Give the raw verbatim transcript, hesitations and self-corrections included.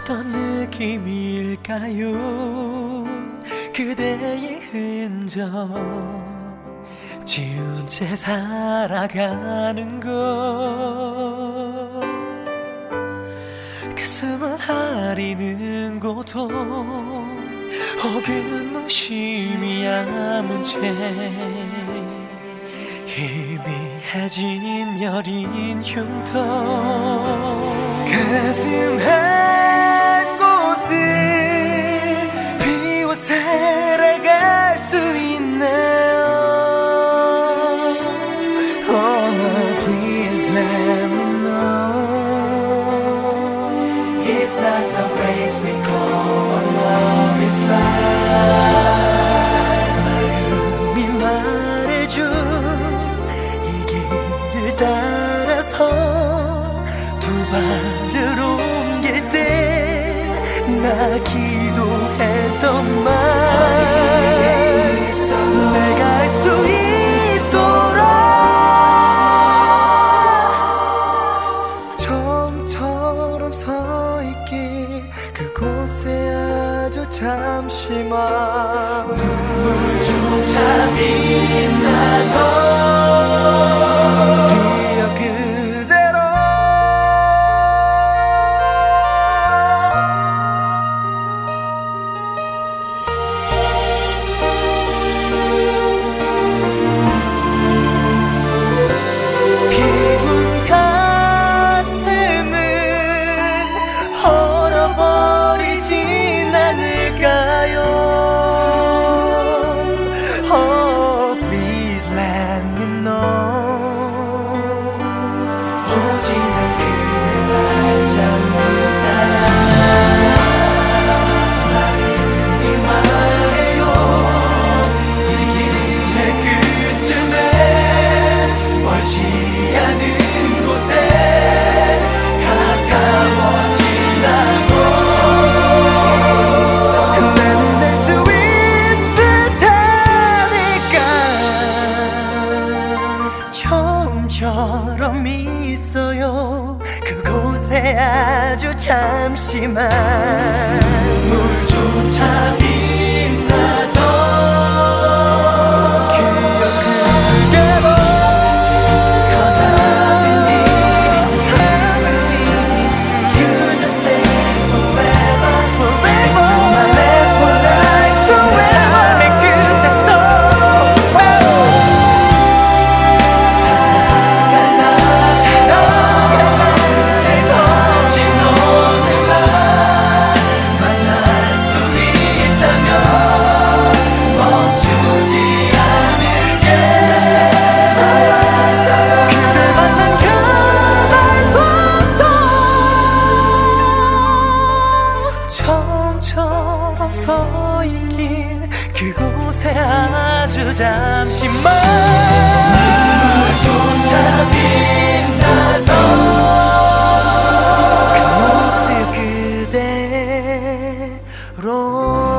어떤 느낌일까요? 그대의 흔적 지운 채 살아가는 것, 가슴을 아리는 고통 혹은 무심히 아문 채 희미해진 여린 흉터, 가슴 한 곳을 비워 살아갈 수 있나요? Oh, please let me know. It's not the race we call our love is life. 마음이 말해줘 이 길을 따라서 두 발을 옮길 때 나 기도했던 말 내가 할 수 있도록 처음처럼 서 있길 그곳에 아주 잠시만 눈물조차 빛나던 기억 그대로 피군 가슴은 얼어버리진 않을까요? Oh, please let me know. 오직 난 그대 발자국 따라 마음이 말해요 이 길의 끝쯤에 멀지 않은 곳에 가까워진다고 나는 알 수 있을 테니까. 처음처럼 있어요 그곳에 아주 잠시만 물조차 빛나던 기억 그대로 Cause I believe in you You just stay forever Forever my last one life 내 삶의 끝에서 살아갈라 살아갈라 짙어진 어느 날 만날 수 있다면 멈추지 않을게 그댈 만난 그날부터 처음처럼 서 있길 그곳에 아주 잠시만 눈물조차 빛나던 그 모습 그대로